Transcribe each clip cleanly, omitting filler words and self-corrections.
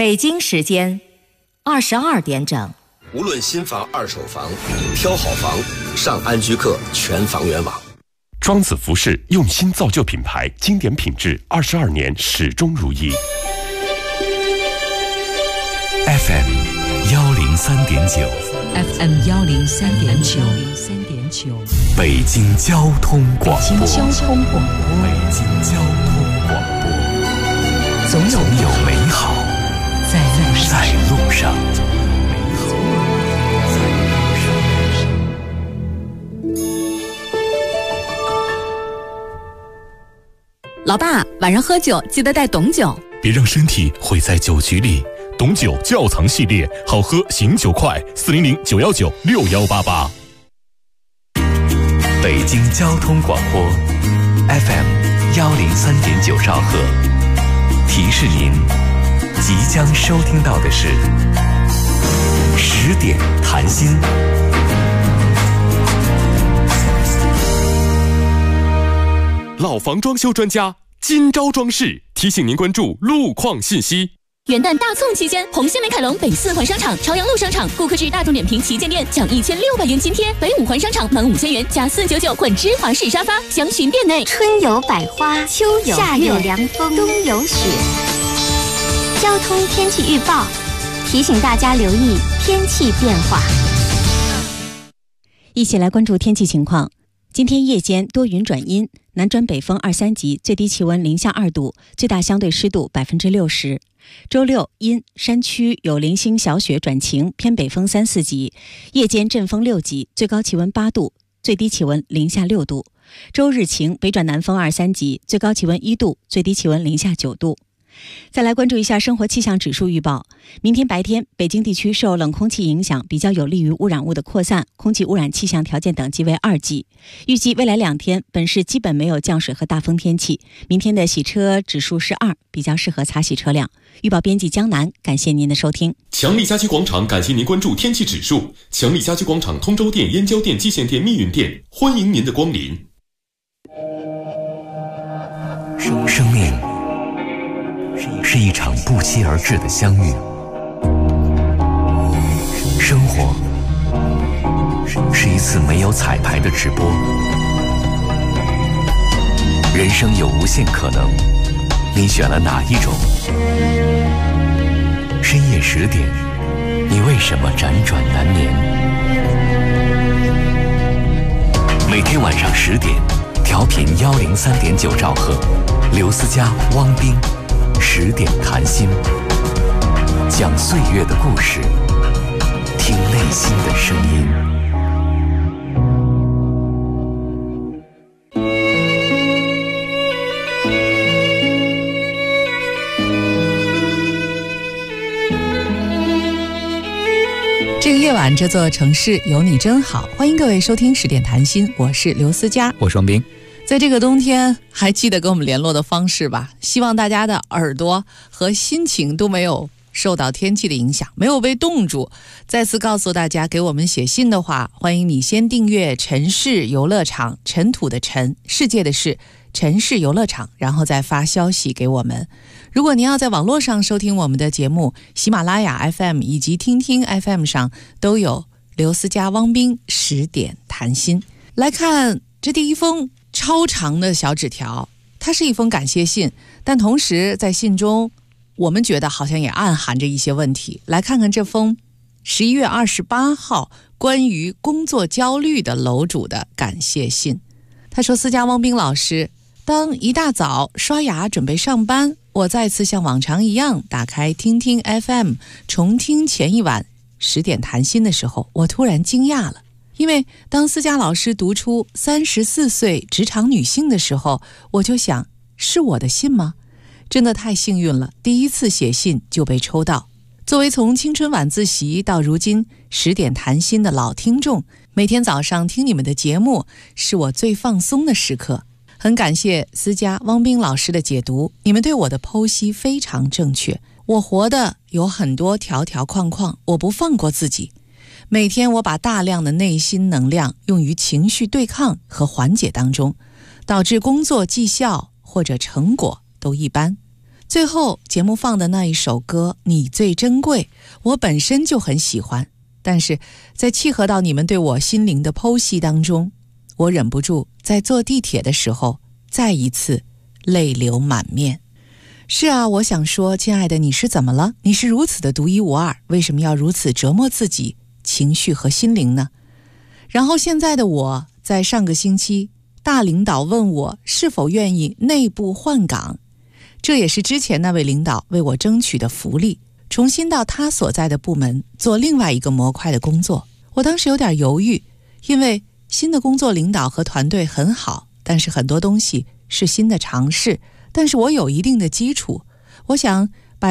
北京时间22点整。 无论新房、二手房，挑好房，上安居客全房源网。 庄子服饰用心造就品牌，经典品质，22年始终如一。 FM 103.9 FM 103.9 北京交通广播。 北京交通广播。 北京交通广播。总有美好在路上。 老爸，晚上喝酒记得带董酒， 别让身体毁在酒局里。董酒窖藏系列，好喝醒酒快，400-919-6188。 北京交通广播 FM 103.9兆赫，提示您即将收听到的是10点谈心。 老房装修专家今朝装饰提醒您关注路况信息。 元旦大促期间，红星美凯龙北4环商场、朝阳路商场顾客至大众点评旗舰店享1600元津贴，北5环商场满5000元加499混芝华士沙发，详询店内。 春有百花，秋有夏有凉风，冬有雪。交通天气预报提醒大家留意天气变化。 一起来关注天气情况。今天夜间多云转阴，南转北风2、3级，最低气温零下2度，最大相对湿度60%。周六阴，山区有零星小雪转晴，偏北风3、4级，夜间阵风6级，最高气温8度，最低气温零下6度。周日晴，北转南风2、3级，最高气温1度，最低气温零下9度。再来关注一下生活气象指数预报。明天白天，北京地区受冷空气影响，比较有利于污染物的扩散，空气污染气象条件等级为2级。预计未来2天，本市基本没有降水和大风天气。明天的洗车指数是2，比较适合擦洗车辆。预报编辑江南，感谢您的收听。 强力家居广场感谢您关注天气指数。强力家居广场通州店、燕郊店、蓟县店、密云店，欢迎您的光临。 生命是一场不期而至的相遇，生活是一次没有彩排的直播，人生有无限可能，你选了哪一种？深夜10点，你为什么辗转难眠？每天晚上10点，调频103.9兆赫，刘思佳、汪斌10点谈心，讲岁月的故事，听内心的声音。 这个夜晚，这座城市有你真好。欢迎各位收听10点谈心，我是刘思佳， 我是王斌。 在这个冬天，还记得跟我们联络的方式吧？希望大家的耳朵和心情都没有受到天气的影响，没有被冻住。再次告诉大家，给我们写信的话，欢迎你先订阅城市游乐场，尘土的尘，世界的世，城市游乐场，然后再发消息给我们。如果您要在网络上收听我们的节目，喜马拉雅 FM 以及听听 FM 上都有刘思佳、汪斌10点谈心。来看这第一封超长的小纸条，它是一封感谢信，但同时在信中我们觉得好像也暗含着一些问题。来看看这封11月28号关于工作焦虑的楼主的感谢信。他说：思佳、汪斌老师，当一大早刷牙准备上班，我再次像往常一样打开听听 FM 重听前一晚10点谈心的时候，我突然惊讶了。因为当思佳老师读出34岁职场女性的时候，我就想，是我的信吗？真的太幸运了，第一次写信就被抽到。作为从青春晚自习到如今10点谈心的老听众，每天早上听你们的节目是我最放松的时刻。很感谢思佳、汪斌老师的解读，你们对我的剖析非常正确。我活的有很多条条框框，我不放过自己。每天我把大量的内心能量用于情绪对抗和缓解当中，导致工作绩效或者成果都一般。 最后节目放的那一首歌《你最珍贵》，我本身就很喜欢，但是在契合到你们对我心灵的剖析当中，我忍不住在坐地铁的时候再一次泪流满面。是啊，我想说，亲爱的，你是怎么了？你是如此的独一无二，为什么要如此折磨自己情绪和心灵呢？然后现在的我，在上个星期，大领导问我是否愿意内部换岗，这也是之前那位领导为我争取的福利，重新到他所在的部门做另外一个模块的工作。我当时有点犹豫，因为新的工作领导和团队很好，但是很多东西是新的尝试，但是我有一定的基础，我想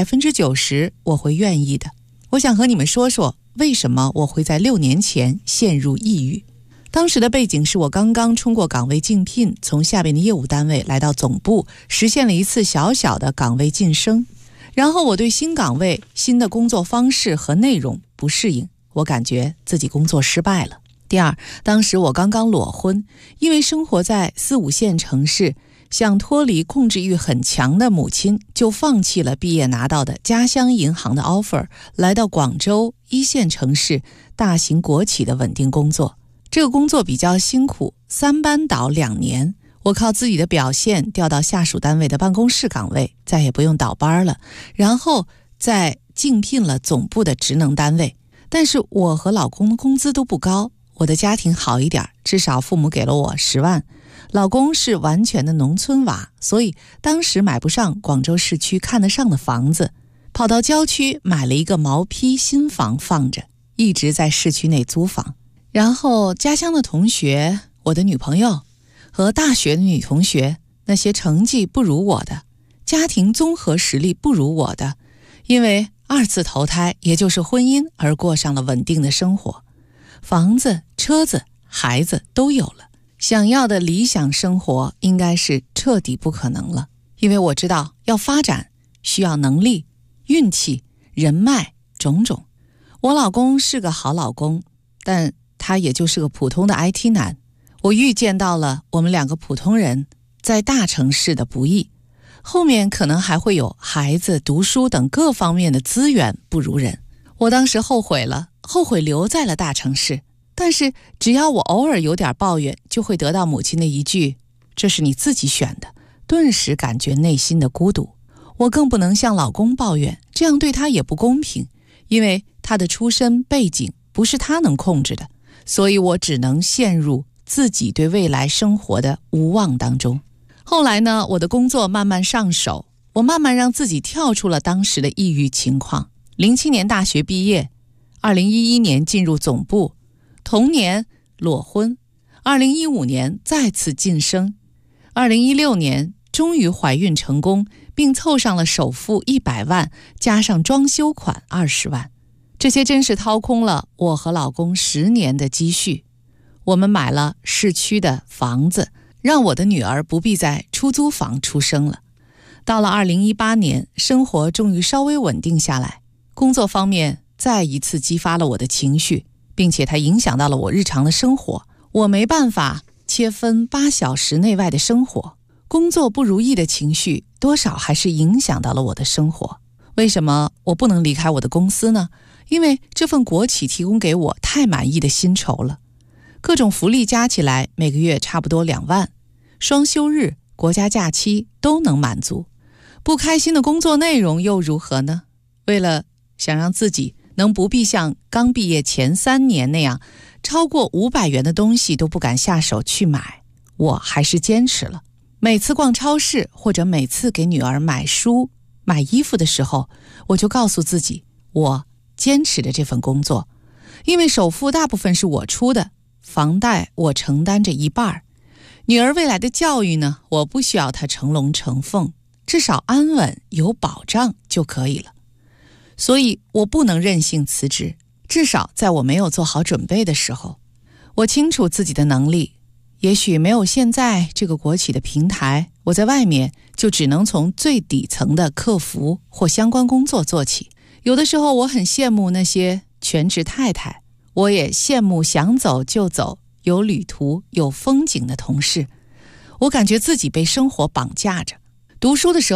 90%我会愿意的。我想和你们说说为什么我会在6年前陷入抑郁。当时的背景是我刚刚冲过岗位竞聘，从下边的业务单位来到总部，实现了一次小小的岗位晋升。然后我对新岗位、新的工作方式和内容不适应，我感觉自己工作失败了。第二，当时我刚刚裸婚，因为生活在4、5线城市，想脱离控制欲很强的母亲，就放弃了毕业拿到的家乡银行的 offer， 来到广州1线城市大型国企的稳定工作。这个工作比较辛苦，3班倒2年，我靠自己的表现调到下属单位的办公室岗位，再也不用倒班了，然后再竞聘了总部的职能单位。但是我和老公的工资都不高，我的家庭好一点，至少父母给了我10万，老公是完全的农村娃，所以当时买不上广州市区看得上的房子，跑到郊区买了一个毛坯新房放着，一直在市区内租房。然后家乡的同学，我的女朋友和大学的女同学，那些成绩不如我的，家庭综合实力不如我的，因为2次投胎，也就是婚姻，而过上了稳定的生活，房子、车子、孩子都有了，想要的理想生活应该是彻底不可能了。因为我知道要发展需要能力、运气、人脉种种。我老公是个好老公，但他也就是个普通的 IT 男。我预见到了我们2个普通人在大城市的不易，后面可能还会有孩子、读书等各方面的资源不如人。我当时后悔了，后悔留在了大城市，但是只要我偶尔有点抱怨，就会得到母亲的一句这是你自己选的，顿时感觉内心的孤独。我更不能向老公抱怨，这样对他也不公平，因为他的出身背景不是他能控制的，所以我只能陷入自己对未来生活的无望当中。后来呢，我的工作慢慢上手，我慢慢让自己跳出了当时的抑郁情况。07年大学毕业，2011年进入总部，同年裸婚，2015年再次晋升，2016年终于怀孕成功，并凑上了首付100万，加上装修款20万。这些真是掏空了我和老公10年的积蓄。我们买了市区的房子，让我的女儿不必在出租房出生了。到了2018年，生活终于稍微稳定下来，工作方面再一次激发了我的情绪，并且它影响到了我日常的生活。我没办法切分8小时内外的生活，工作不如意的情绪多少还是影响到了我的生活。为什么我不能离开我的公司呢？因为这份国企提供给我太满意的薪酬了，各种福利加起来每个月差不多2万，双休日、国家假期都能满足。不开心的工作内容又如何呢？为了想让自己能不必像刚毕业前3年那样，超过500元的东西都不敢下手去买，我还是坚持了。每次逛超市，或者每次给女儿买书、买衣服的时候，我就告诉自己，我坚持着这份工作，因为首付大部分是我出的，房贷我承担着1半，女儿未来的教育呢，我不需要她成龙成凤，至少安稳有保障就可以了。所以我不能任性辞职，至少在我没有做好准备的时候。我清楚自己的能力，也许没有现在这个国企的平台，我在外面就只能从最底层的客服或相关工作做起。有的时候我很羡慕那些全职太太，我也羡慕想走就走、有旅途、有风景的同事。我感觉自己被生活绑架着。读书的时候，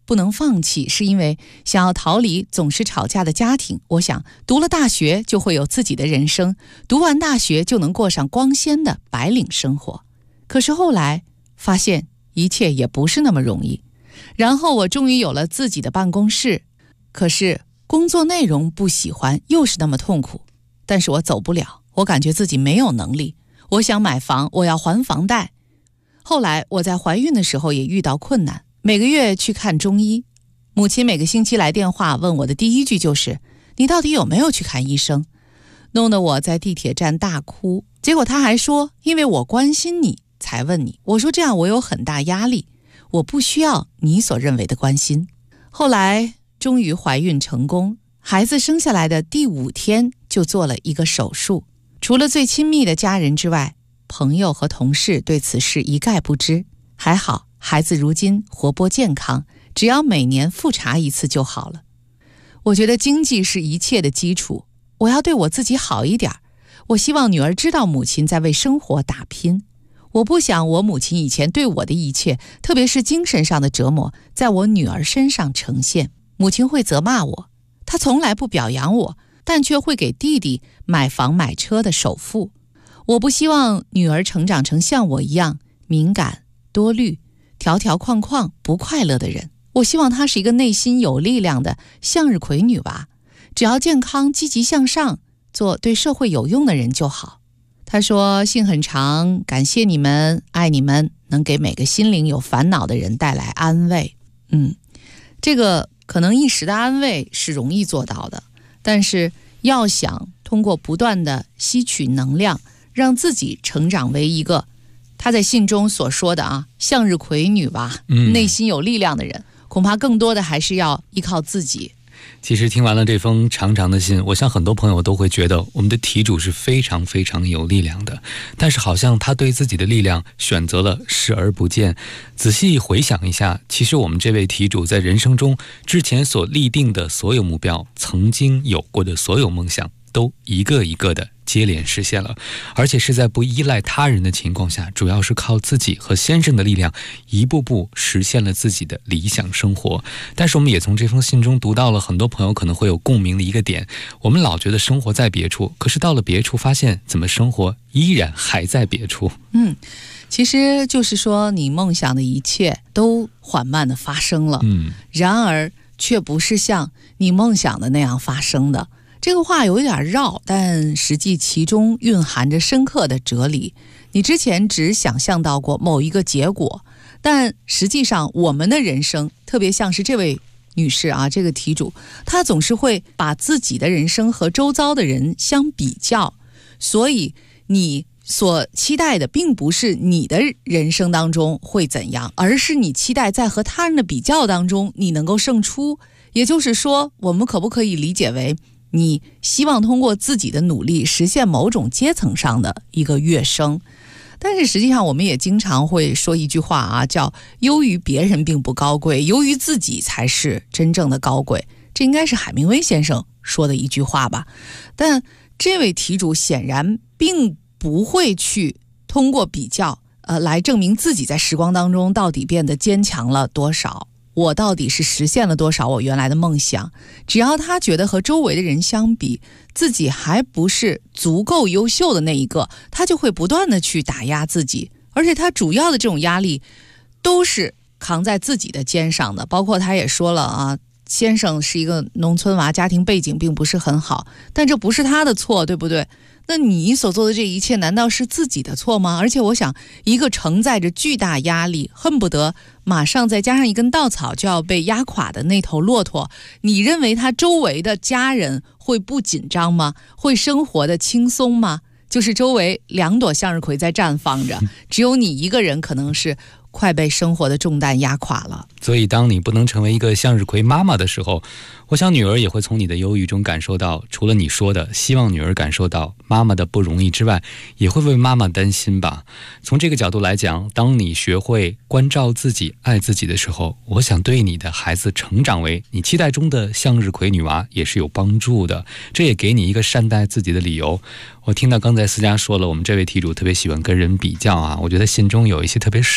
不能放弃，是因为想要逃离总是吵架的家庭。我想读了大学就会有自己的人生，读完大学就能过上光鲜的白领生活。可是后来发现一切也不是那么容易，然后我终于有了自己的办公室，可是工作内容不喜欢，又是那么痛苦。但是我走不了，我感觉自己没有能力。我想买房，我要还房贷。后来我在怀孕的时候也遇到困难，每个月去看中医。母亲每个星期来电话问我的第一句就是你到底有没有去看医生，弄得我在地铁站大哭。结果他还说因为我关心你才问你。我说这样我有很大压力，我不需要你所认为的关心。后来终于怀孕成功，孩子生下来的第5天就做了一个手术。除了最亲密的家人之外，朋友和同事对此事一概不知。还好孩子如今活泼健康，只要每年复查1次就好了。我觉得经济是一切的基础，我要对我自己好一点。我希望女儿知道母亲在为生活打拼。我不想我母亲以前对我的一切，特别是精神上的折磨，在我女儿身上呈现。母亲会责骂我，她从来不表扬我，但却会给弟弟买房买车的首付。我不希望女儿成长成像我一样敏感、多虑、条条框框、不快乐的人。我希望她是一个内心有力量的向日葵女娃，只要健康、积极向上，做对社会有用的人就好。她说信很长，感谢你们，爱你们，能给每个心灵有烦恼的人带来安慰。这个可能一时的安慰是容易做到的，但是要想通过不断的吸取能量，让自己成长为一个他在信中所说的向日葵女娃，内心有力量的人，恐怕更多的还是要依靠自己。 其实听完了这封长长的信，我想很多朋友都会觉得我们的题主是非常非常有力量的，但是好像他对自己的力量选择了视而不见。仔细回想一下，其实我们这位题主在人生中之前所立定的所有目标，曾经有过的所有梦想，都一个一个的接连实现了，而且是在不依赖他人的情况下，主要是靠自己和先生的力量，一步步实现了自己的理想生活。但是我们也从这封信中读到了很多朋友可能会有共鸣的一个点，我们老觉得生活在别处，可是到了别处发现怎么生活依然还在别处。 其实就是说你梦想的一切都缓慢的发生了，然而却不是像你梦想的那样发生的。这个话有点绕，但实际其中蕴含着深刻的哲理。你之前只想象到过某一个结果，但实际上我们的人生，特别像是这位女士这个题主，她总是会把自己的人生和周遭的人相比较，所以你所期待的并不是你的人生当中会怎样，而是你期待在和他人的比较当中你能够胜出。也就是说，我们可不可以理解为你希望通过自己的努力实现某种阶层上的一个跃升？但是实际上我们也经常会说一句话叫优于别人并不高贵，优于自己才是真正的高贵。这应该是海明威先生说的一句话吧。但这位题主显然并不会去通过比较来证明自己在时光当中到底变得坚强了多少，我到底是实现了多少我原来的梦想。只要他觉得和周围的人相比，自己还不是足够优秀的那一个，他就会不断的去打压自己，而且他主要的这种压力都是扛在自己的肩上的。包括他也说了先生是一个农村娃，家庭背景并不是很好，但这不是他的错，对不对？那你所做的这一切难道是自己的错吗？而且我想，一个承载着巨大压力，恨不得马上再加上一根稻草就要被压垮的那头骆驼，你认为他周围的家人会不紧张吗？会生活的轻松吗？就是周围2朵向日葵在绽放着，只有你一个人可能是快被生活的重担压垮了。 所以当你不能成为一个向日葵妈妈的时候，我想女儿也会从你的忧郁中感受到，除了你说的希望女儿感受到妈妈的不容易之外，也会为妈妈担心吧。从这个角度来讲，当你学会关照自己、爱自己的时候，我想对你的孩子成长为你期待中的向日葵女娃也是有帮助的，这也给你一个善待自己的理由。我听到刚才思佳说了，我们这位题主特别喜欢跟人比较我觉得信中有一些特别生动的描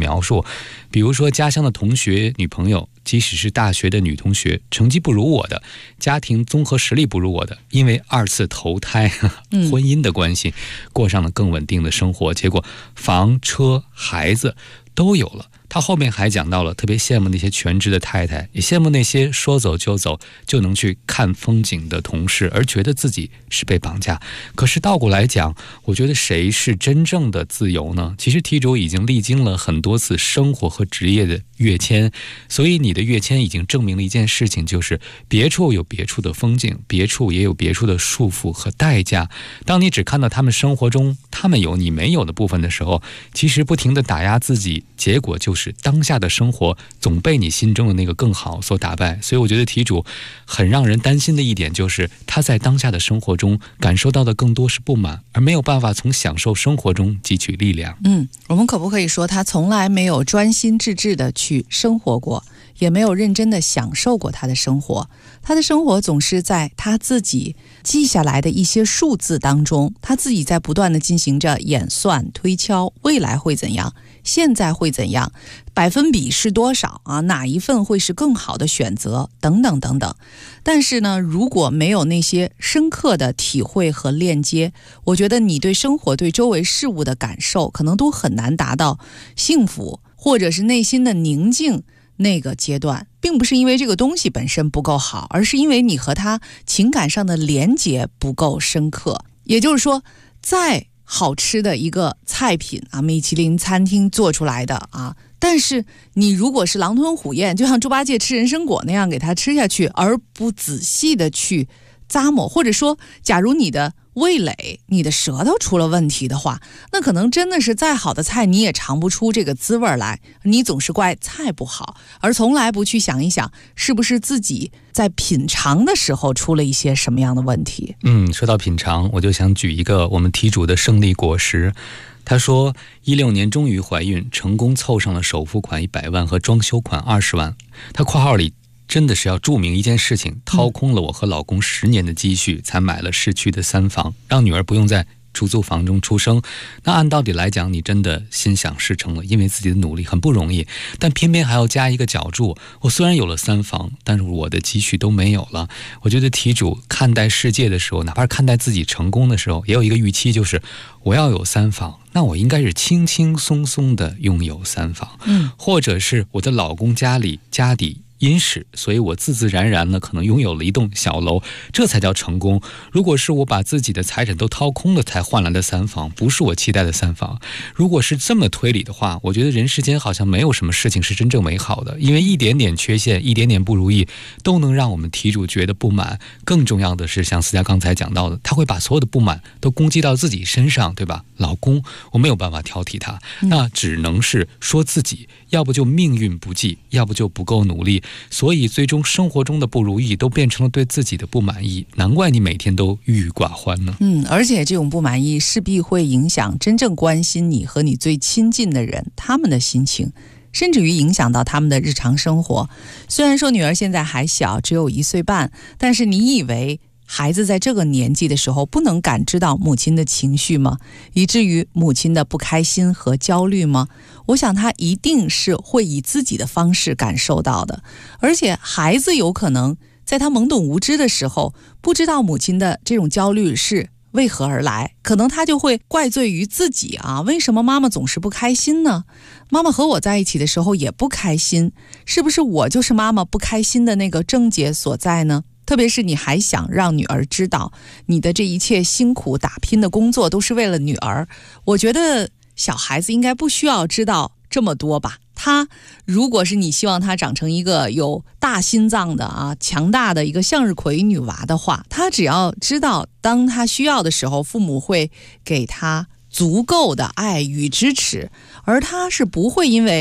描述，比如说家乡的同学、女朋友，即使是大学的女同学，成绩不如我的，家庭综合实力不如我的，因为2次投胎婚姻的关系，过上了更稳定的生活，结果房车孩子都有了。他后面还讲到了特别羡慕那些全职的太太，也羡慕那些说走就走就能去看风景的同事，而觉得自己是被绑架。可是倒过来讲，我觉得谁是真正的自由呢？其实题主已经历经了很多次生活和职业的跃迁，所以你的跃迁已经证明了一件事情，就是别处有别处的风景，别处也有别处的束缚和代价。当你只看到他们生活中他们有你没有的部分的时候，其实不停地打压自己，结果就是当下的生活总被你心中的那个更好所打败。所以我觉得题主很让人担心的一点，就是他在当下的生活中感受到的更多是不满，而没有办法从享受生活中汲取力量。 我们可不可以说他从来没有专心致志的去生活过，也没有认真的享受过他的生活？他的生活总是在他自己记下来的一些数字当中，他自己在不断的进行着演算推敲，未来会怎样，现在会怎样，百分比是多少啊？哪一份会是更好的选择，等等等等。但是呢，如果没有那些深刻的体会和链接，我觉得你对生活对周围事物的感受可能都很难达到幸福或者是内心的宁静那个阶段。并不是因为这个东西本身不够好，而是因为你和它情感上的连结不够深刻。也就是说，再好吃的一个菜品啊，米其林餐厅做出来的啊，但是你如果是狼吞虎咽，就像猪八戒吃人参果那样给它吃下去，而不仔细的去咂摸，或者说假如你的味蕾你的舌头出了问题的话，那可能真的是再好的菜你也尝不出这个滋味来。你总是怪菜不好，而从来不去想一想是不是自己在品尝的时候出了一些什么样的问题。 说到品尝，我就想举一个我们题主的胜利果实。他说16年终于怀孕，成功凑上了首付款100万和装修款20万。他括号里真的是要注明一件事情，掏空了我和老公10年的积蓄，才买了市区的3房，让女儿不用在出租房中出生。那按道理来讲，你真的心想事成了，因为自己的努力很不容易，但偏偏还要加一个脚注，我虽然有了3房，但是我的积蓄都没有了。我觉得题主看待世界的时候，哪怕是看待自己成功的时候，也有一个预期，就是我要有3房，那我应该是轻轻松松的拥有3房，或者是我的老公家里家底殷实，所以我自自然然呢可能拥有了一栋小楼，这才叫成功。如果是我把自己的财产都掏空了才换来的3房，不是我期待的3房。如果是这么推理的话，我觉得人世间好像没有什么事情是真正美好的，因为一点点缺陷，一点点不如意，都能让我们题主觉得不满。更重要的是，像思佳刚才讲到的，他会把所有的不满都攻击到自己身上，对吧？老公，我没有办法挑剔他，那只能是说自己，要不就命运不济，要不就不够努力。所以最终生活中的不如意都变成了对自己的不满意，难怪你每天都郁郁寡欢呢。 而且这种不满意势必会影响真正关心你和你最亲近的人，他们的心情，甚至于影响到他们的日常生活。虽然说女儿现在还小，只有1岁半，但是你以为孩子在这个年纪的时候不能感知到母亲的情绪吗？以至于母亲的不开心和焦虑吗？我想他一定是会以自己的方式感受到的。而且孩子有可能在他懵懂无知的时候，不知道母亲的这种焦虑是为何而来，可能他就会怪罪于自己啊，为什么妈妈总是不开心呢？妈妈和我在一起的时候也不开心，是不是我就是妈妈不开心的那个症结所在呢？特别是你还想让女儿知道你的这一切辛苦打拼的工作都是为了女儿，我觉得小孩子应该不需要知道这么多吧。他如果是你希望他长成一个有大心脏的强大的一个向日葵女娃的话，他只要知道当他需要的时候，父母会给他足够的爱与支持，而他是不会因为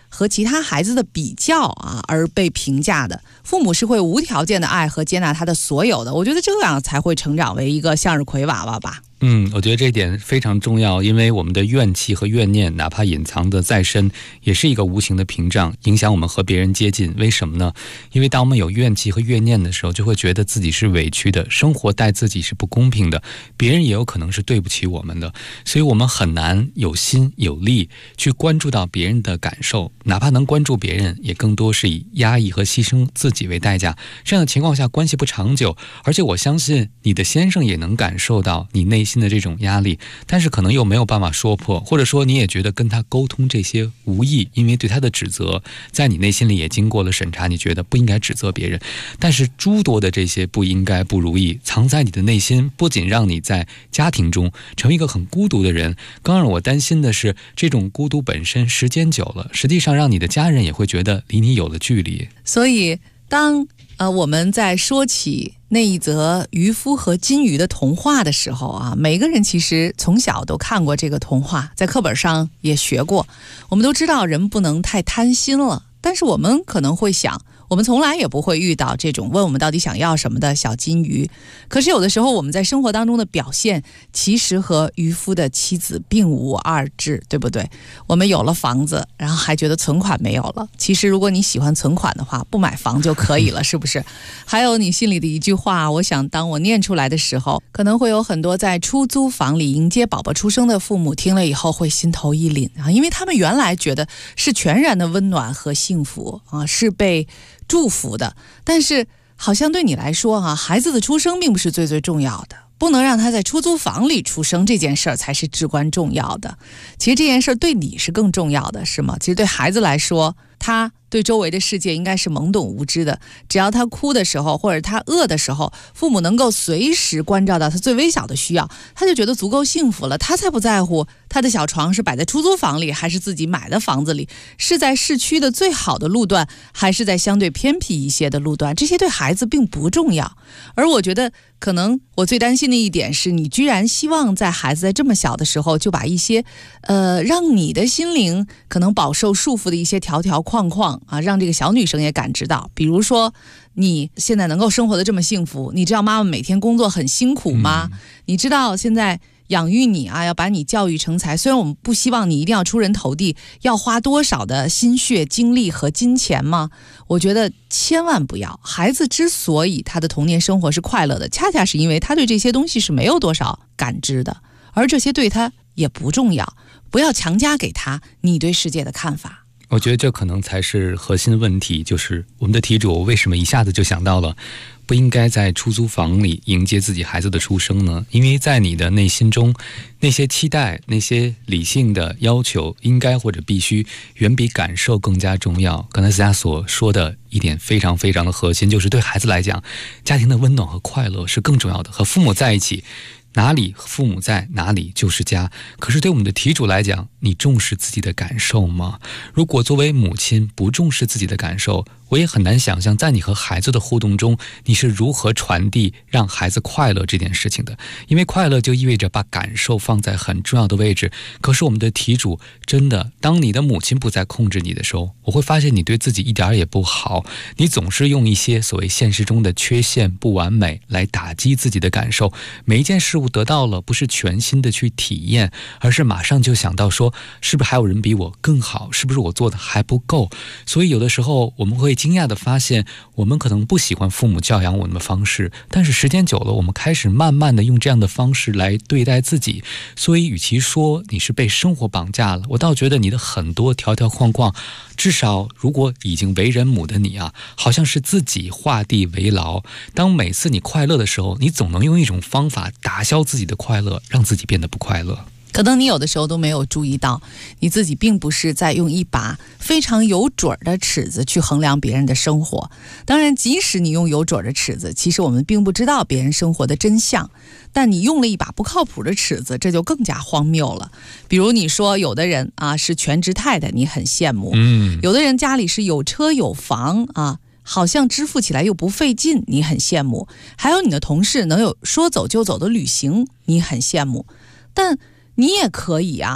和其他孩子的比较啊而被评价的，父母是会无条件的爱和接纳他的所有的，我觉得这样才会成长为一个向日葵娃娃吧。 我觉得这一点非常重要，因为我们的怨气和怨念，哪怕隐藏的再深，也是一个无形的屏障，影响我们和别人接近。为什么呢？因为当我们有怨气和怨念的时候，就会觉得自己是委屈的，生活待自己是不公平的，别人也有可能是对不起我们的，所以我们很难有心有力去关注到别人的感受，哪怕能关注别人，也更多是以压抑和牺牲自己为代价。这样的情况下，关系不长久。而且我相信你的先生也能感受到你内心的这种压力，但是可能又没有办法说破，或者说你也觉得跟他沟通这些无益，因为对他的指责在你内心里也经过了审查，你觉得不应该指责别人，但是诸多的这些不应该不如意藏在你的内心，不仅让你在家庭中成为一个很孤独的人，更让我担心的是这种孤独本身时间久了，实际上让你的家人也会觉得离你有了距离。 所以当我们在说起那一则渔夫和金鱼的童话的时候啊，每个人其实从小都看过这个童话，在课本上也学过，我们都知道人不能太贪心了，但是我们可能会想，我们从来也不会遇到这种问我们到底想要什么的小金鱼，可是有的时候我们在生活当中的表现其实和渔夫的妻子并无二致，对不对？我们有了房子，然后还觉得存款没有了，其实如果你喜欢存款的话，不买房就可以了，是不是？还有你心里的一句话，我想当我念出来的时候，可能会有很多在出租房里迎接宝宝出生的父母听了以后会心头一凛啊，因为他们原来觉得是全然的温暖和幸福啊，是被祝福的，但是好像对你来说啊，孩子的出生并不是最重要的，不能让他在出租房里出生，这件事儿才是至关重要的。其实这件事儿对你是更重要的，是吗？其实对孩子来说，他对周围的世界应该是懵懂无知的，只要他哭的时候或者他饿的时候，父母能够随时关照到他最微小的需要，他就觉得足够幸福了，他才不在乎他的小床是摆在出租房里还是自己买的房子里，是在市区的最好的路段还是在相对偏僻一些的路段，这些对孩子并不重要。而我觉得可能我最担心的一点是，你居然希望在孩子在这么小的时候就把一些让你的心灵可能饱受束缚的一些条条框框啊，让这个小女生也感知到。比如说你现在能够生活的这么幸福，你知道妈妈每天工作很辛苦吗？你知道现在养育你啊，要把你教育成才，虽然我们不希望你一定要出人头地，要花多少的心血精力和金钱吗？我觉得千万不要。孩子之所以他的童年生活是快乐的，恰恰是因为他对这些东西是没有多少感知的，而这些对他也不重要，不要强加给他你对世界的看法。 我觉得这可能才是核心问题，就是我们的题主为什么一下子就想到了不应该在出租房里迎接自己孩子的出生呢？因为在你的内心中，那些期待，那些理性的要求，应该或者必须远比感受更加重要。刚才思佳所说的一点非常非常的核心，就是对孩子来讲，家庭的温暖和快乐是更重要的，和父母在一起，哪里父母在，哪里就是家。可是对我们的题主来讲，你重视自己的感受吗？如果作为母亲不重视自己的感受，我也很难想象在你和孩子的互动中，你是如何传递让孩子快乐这件事情的。因为快乐就意味着把感受放在很重要的位置。可是我们的题主真的，当你的母亲不再控制你的时候，我会发现你对自己一点也不好，你总是用一些所谓现实中的缺陷不完美来打击自己的感受。每一件事物得到了不是全心的去体验，而是马上就想到说，是不是还有人比我更好，是不是我做的还不够。所以有的时候我们会惊讶地发现，我们可能不喜欢父母教养我们的方式，但是时间久了，我们开始慢慢地用这样的方式来对待自己。所以与其说你是被生活绑架了，我倒觉得你的很多条条框框，至少如果已经为人母的你啊，好像是自己画地为牢。当每次你快乐的时候，你总能用一种方法打消自己的快乐，让自己变得不快乐。 可能你有的时候都没有注意到，你自己并不是在用一把非常有准的尺子去衡量别人的生活。当然，即使你用有准的尺子，其实我们并不知道别人生活的真相。但你用了一把不靠谱的尺子，这就更加荒谬了。比如你说有的人啊是全职太太，你很羡慕；有的人家里是有车有房啊，好像支付起来又不费劲，你很羡慕；还有你的同事能有说走就走的旅行，你很羡慕。但你也可以啊，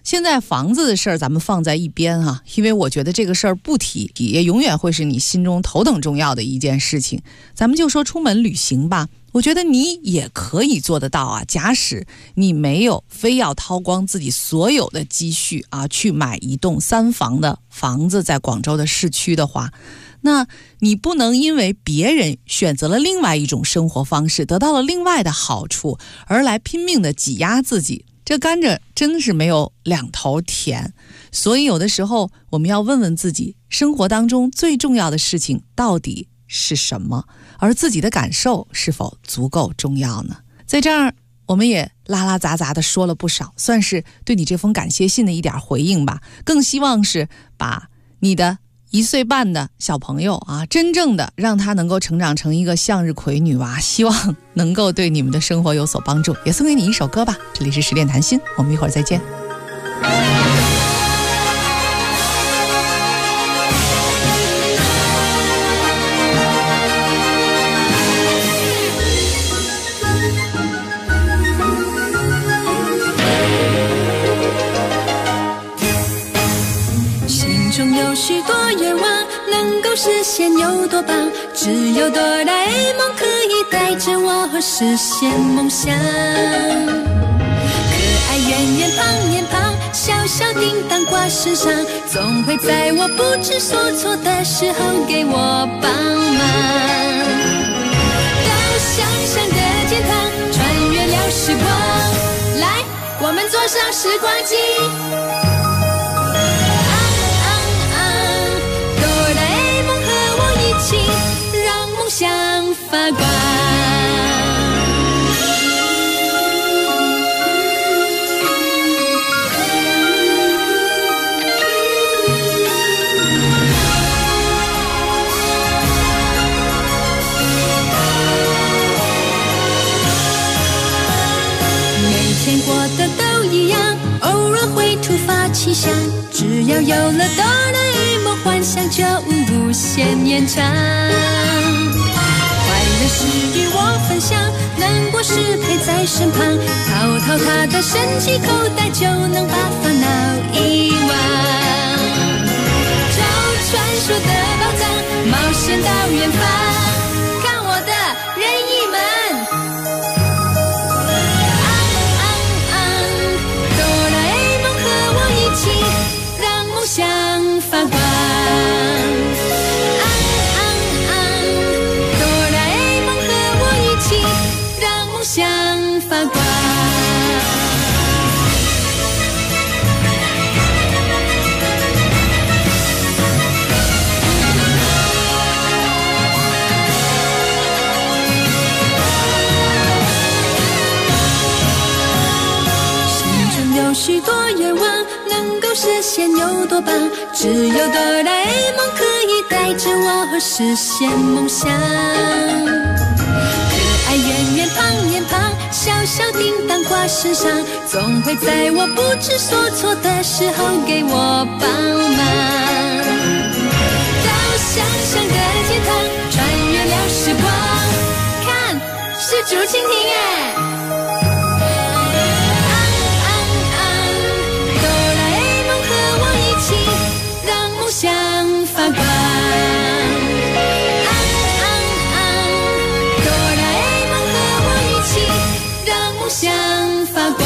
现在房子的事儿咱们放在一边啊，因为我觉得这个事儿不提也永远会是你心中头等重要的一件事情。咱们就说出门旅行吧，我觉得你也可以做得到啊。假使你没有非要掏光自己所有的积蓄啊，去买一栋3房的房子在广州的市区的话，那你不能因为别人选择了另外一种生活方式，得到了另外的好处，而来拼命的挤压自己。这甘蔗真是没有两头甜。所以有的时候我们要问问自己，生活当中最重要的事情到底是什么，而自己的感受是否足够重要呢？在这儿我们也拉拉杂杂的说了不少，算是对你这封感谢信的一点回应吧。更希望是把你的1岁半的小朋友啊，真正的让他能够成长成一个向日葵女娃，希望能够对你们的生活有所帮助。也送给你一首歌吧，这里是10点谈心，我们一会儿再见。 有许多愿望能够实现有多棒，只有哆啦 A 梦可以带着我实现梦想。可爱圆圆胖脸庞，小小叮当挂身上，总会在我不知所措的时候给我帮忙。到想象的天堂，穿越了时光，来，我们坐上时光机。让梦想发光。每天过得都一样，偶尔会突发奇想，只要有了哆啦 A 梦，幻想就无限延长。快乐是与我分享，难过时陪在身旁，掏他的神奇口袋，就能把烦恼遗忘。找传说的宝藏，冒险到远方，看我的任意门。哆啦 A 梦和我一起，让梦想发光。想发光。心中有许多愿望能够实现有多棒，只有哆啦 A 梦可以带着我实现梦想。圆圆胖脸庞，小小叮当挂身上，总会在我不知所措的时候给我帮忙。到想象的天堂，穿越了时光，看，是竹蜻蜓耶！哆啦 A 梦和我一起，让梦想发光。想发光。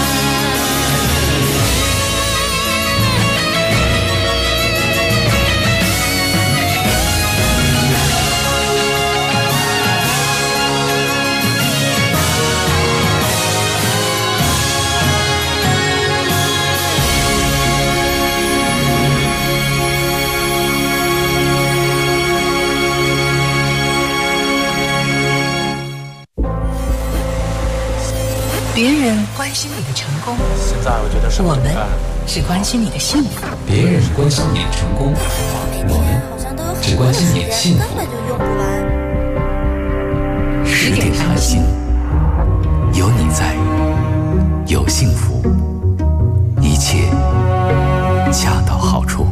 别人关心你的成功， 现在我觉得是我们只关心你的幸福。 别人关心你的成功，我们只关心你的幸福。 10点谈心，有你在，有幸福，一切恰到好处。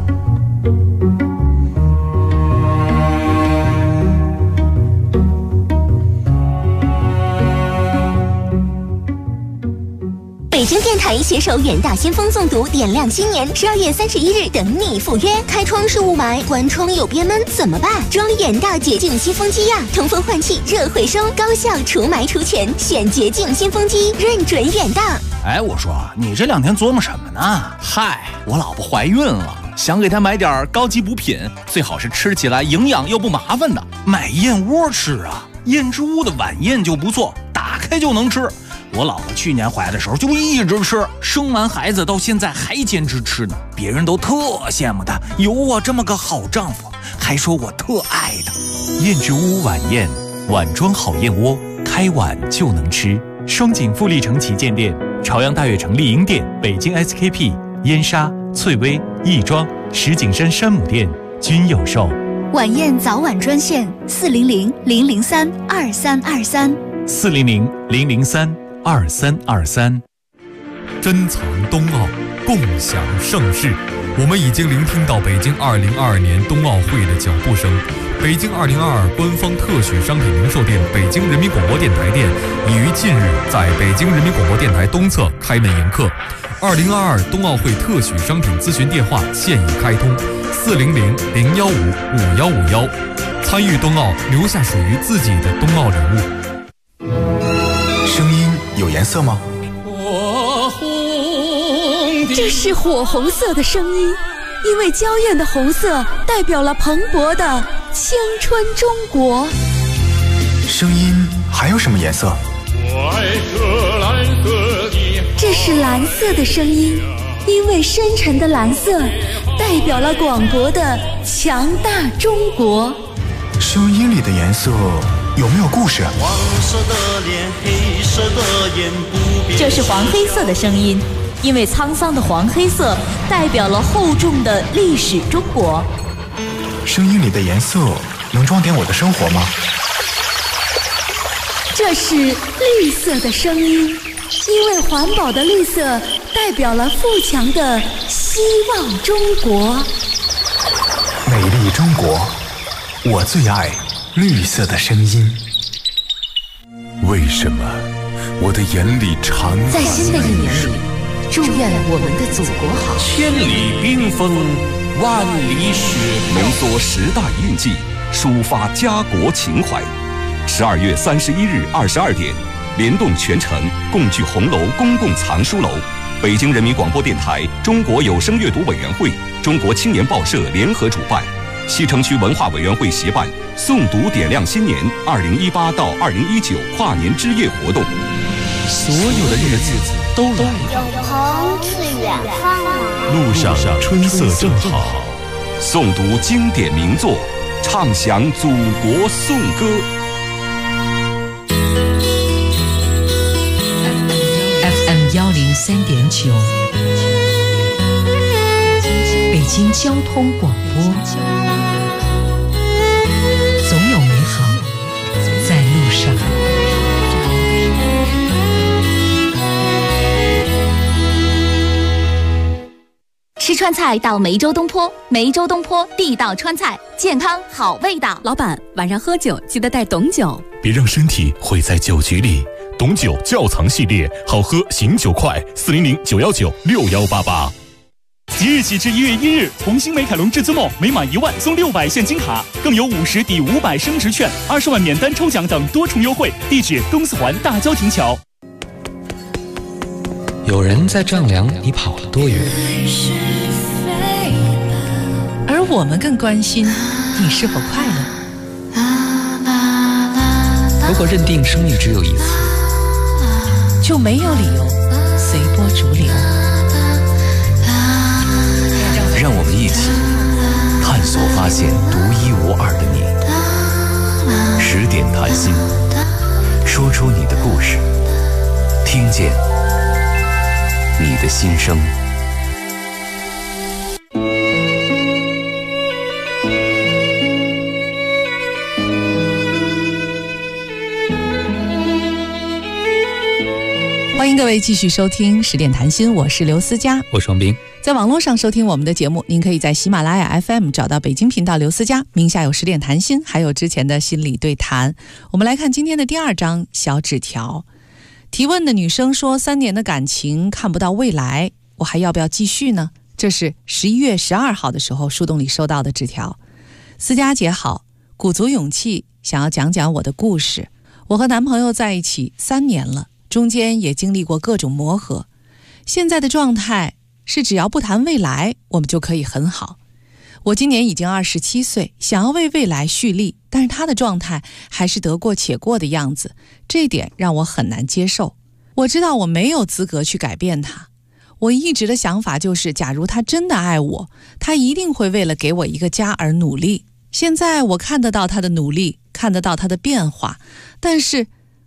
北京电电台携手远大先锋诵读，点亮新年，12月31日等你赴约。开窗是雾霾，关窗有憋闷怎么办？装远大洁净新风机呀，通风换气，热回收，高效除霾除醛，选洁净新风机，认准远大。 哎，我说你这2天琢磨什么呢？嗨，我老婆怀孕了，想给她买点高级补品，最好是吃起来营养又不麻烦的。买燕窝吃啊，燕之屋的晚宴就不错，打开就能吃。我老婆去年怀的时候就一直吃，生完孩子到现在还坚持吃呢，别人都特羡慕她有我这么个好丈夫，还说我特爱她。 燕之屋晚宴，碗装好燕窝，开碗就能吃。双井富力城旗舰店、朝阳大悦城丽婴店、北京 SKP、燕莎、翠微、亦庄、石景山山姆店均有售。 晚宴早晚专线400-003-2323 400-003-2323。 珍藏冬奥，共享盛世。我们已经聆听到北京2022年冬奥会的脚步声。北京2022官方特许商品零售店北京人民广播电台店已于近日在北京人民广播电台东侧开门迎客。2022冬奥会特许商品咨询电话现已开通，400-015-5151。参与冬奥，留下属于自己的冬奥礼物。 声音有颜色吗？ 这是火红色的声音，因为娇艳的红色代表了蓬勃的青春中国。 声音还有什么颜色？ 这是蓝色的声音，因为深沉的蓝色代表了广博的强大中国。 声音里的颜色有没有故事？ 黄色的脸，黑色的眼，不变。 这是黄黑色的声音，因为沧桑的黄黑色代表了厚重的历史中国。 声音里的颜色能装点我的生活吗？ 这是绿色的声音，因为环保的绿色代表了富强的希望中国。 美丽中国，我最爱绿色的声音。 为什么我的眼里常在新的一年里，祝愿我们的祖国好。 千里冰封，万里雪浓缩时代印记，抒发家国情怀。12月31日22点，联动全城共聚红楼公共藏书楼，北京人民广播电台、中国有声阅读委员会、中国青年报社联合主办，西城区文化委员会协办诵读点亮新年2018到2019跨年之夜活动。 所有的日子都来了， 有朋自远方来， 路上春色正好。 诵读经典名作，唱响祖国颂歌。 FM 103.9，北京交通广播，总有美好在路上。 吃川菜到梅州东坡，梅州东坡地道川菜，健康好味道。 老板，晚上喝酒记得带董酒， 别让身体毁在酒局里。董酒窖藏系列，好喝醒酒快，400-919-6188。 即日起至1月1日，红星美凯龙至尊梦每满1万送600现金卡，更有50抵500升值券、20万免单抽奖等多重优惠。地址：东四环大郊亭桥。 有人在丈量你跑了多远， 而我们更关心你是否快乐。 如果认定生命只有一次， 就没有理由随波逐流。 让我们一起探索发现独一无二的你。10点谈心，说出你的故事，听见你的心声。 欢迎各位继续收听10点谈心，我是刘思佳， 我是王斌。 在网络上收听我们的节目，您可以在喜马拉雅 FM 找到北京频道刘思佳，名下有10点谈心，还有之前的心理对谈。我们来看今天的第2张小纸条。 提问的女生说，3年的感情看不到未来，我还要不要继续呢？这是11月12号的时候树洞里收到的纸条。思佳姐好，鼓足勇气想要讲讲我的故事。我和男朋友在一起3年了，中间也经历过各种磨合。现在的状态是只要不谈未来，我们就可以很好。我今年已经27岁，想要为未来蓄力，但是他的状态还是得过且过的样子，这一点让我很难接受。我知道我没有资格去改变他。我一直的想法就是，假如他真的爱我，他一定会为了给我一个家而努力。现在我看得到他的努力，看得到他的变化，但是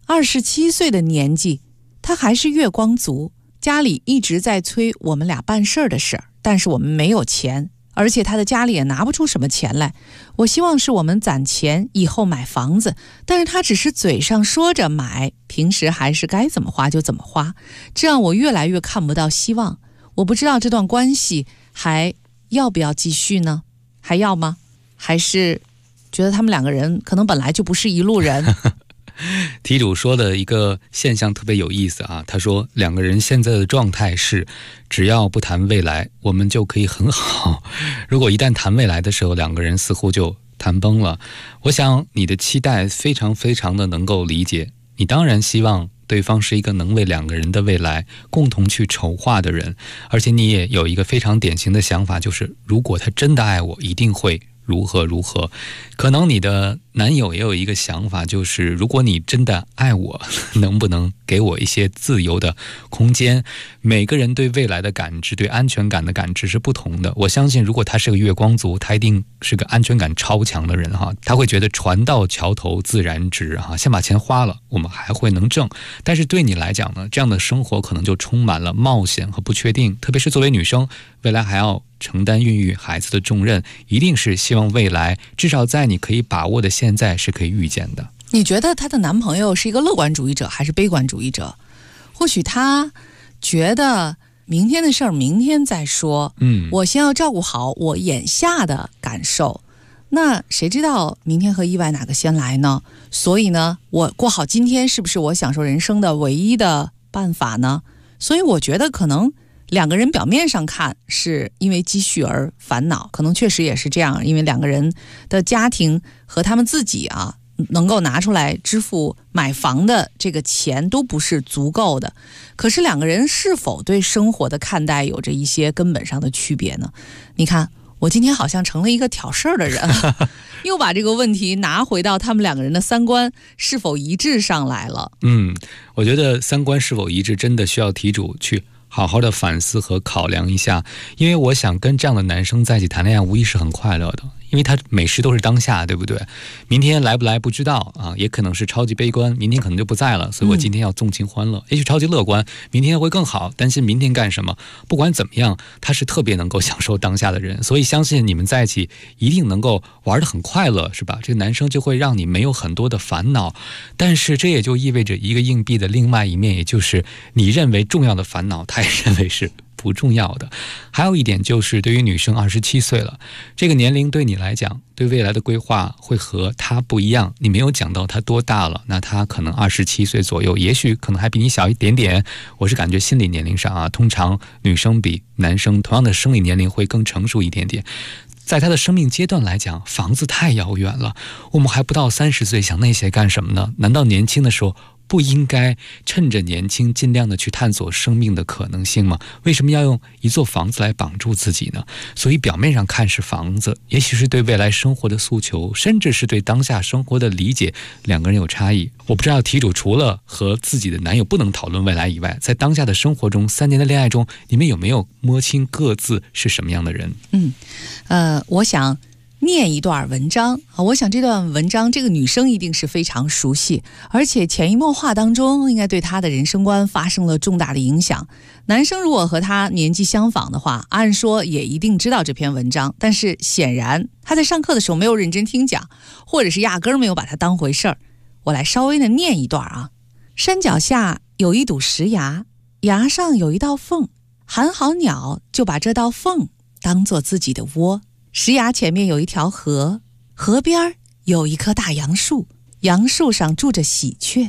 27岁的年纪，他还是月光族。家里一直在催我们俩办事儿的事儿，但是我们没有钱，而且他的家里也拿不出什么钱来。我希望是我们攒钱以后买房子，但是他只是嘴上说着买，平时还是该怎么花就怎么花，这让我越来越看不到希望。我不知道这段关系还要不要继续呢？还要吗？还是觉得他们两个人可能本来就不是一路人？ 题主说的一个现象特别有意思啊，他说两个人现在的状态是，只要不谈未来，我们就可以很好。如果一旦谈未来的时候，两个人似乎就谈崩了。我想你的期待非常非常的能够理解，你当然希望对方是一个能为两个人的未来共同去筹划的人，而且你也有一个非常典型的想法，就是如果他真的爱我，一定会如何如何。可能你的男友也有一个想法，就是如果你真的爱我，能不能给我一些自由的空间？每个人对未来的感知，对安全感的感知是不同的。我相信如果他是个月光族，他一定是个安全感超强的人哈，他会觉得船到桥头自然直哈，先把钱花了，我们还会能挣。但是对你来讲呢，这样的生活可能就充满了冒险和不确定，特别是作为女生，未来还要承担孕育孩子的重任，一定是希望未来至少在你可以把握的现在是可以预见的。 你觉得她的男朋友是一个乐观主义者还是悲观主义者？或许他觉得明天的事儿明天再说，我先要照顾好我眼下的感受，那谁知道明天和意外哪个先来呢？所以呢，我过好今天是不是我享受人生的唯一的办法呢？所以我觉得可能两个人表面上看是因为积蓄而烦恼，可能确实也是这样，因为两个人的家庭和他们自己啊，能够拿出来支付买房的这个钱都不是足够的。可是两个人是否对生活的看待有着一些根本上的区别呢？你看我今天好像成了一个挑事儿的人又把这个问题拿回到他们两个人的三观是否一致上来了。 我觉得三观是否一致真的需要题主去好好的反思和考量一下，因为我想跟这样的男生在一起谈恋爱无疑是很快乐的，因为他每时都是当下，对不对？明天来不来不知道啊，也可能是超级悲观，明天可能就不在了，所以我今天要纵情欢乐。也许超级乐观，明天会更好，担心明天干什么。不管怎么样，他是特别能够享受当下的人，所以相信你们在一起一定能够玩得很快乐，是吧？这个男生就会让你没有很多的烦恼，但是这也就意味着一个硬币的另外一面，也就是你认为重要的烦恼，他也认为是不重要的。还有一点就是，对于女生27岁了，这个年龄对你来讲，对未来的规划会和她不一样。你没有讲到她多大了，那她可能27岁左右，也许可能还比你小一点点。我是感觉心理年龄上啊，通常女生比男生同样的生理年龄会更成熟一点点。在他的生命阶段来讲，房子太遥远了，我们还不到30岁，想那些干什么呢？难道年轻的时候不应该趁着年轻尽量的去探索生命的可能性吗？为什么要用一座房子来绑住自己呢？所以表面上看是房子，也许是对未来生活的诉求，甚至是对当下生活的理解，两个人有差异。我不知道题主除了和自己的男友不能讨论未来以外，在当下的生活中，3年的恋爱中，你们有没有摸清各自是什么样的人？ 我想念一段文章啊，我想这段文章这个女生一定是非常熟悉，而且潜移默化当中应该对她的人生观发生了重大的影响。男生如果和她年纪相仿的话，按说也一定知道这篇文章，但是显然他在上课的时候没有认真听讲，或者是压根儿没有把它当回事儿。我来稍微的念一段啊。山脚下有一堵石崖，崖上有一道缝，寒号鸟就把这道缝当作自己的窝。石崖前面有一条河，河边有一棵大杨树，杨树上住着喜鹊。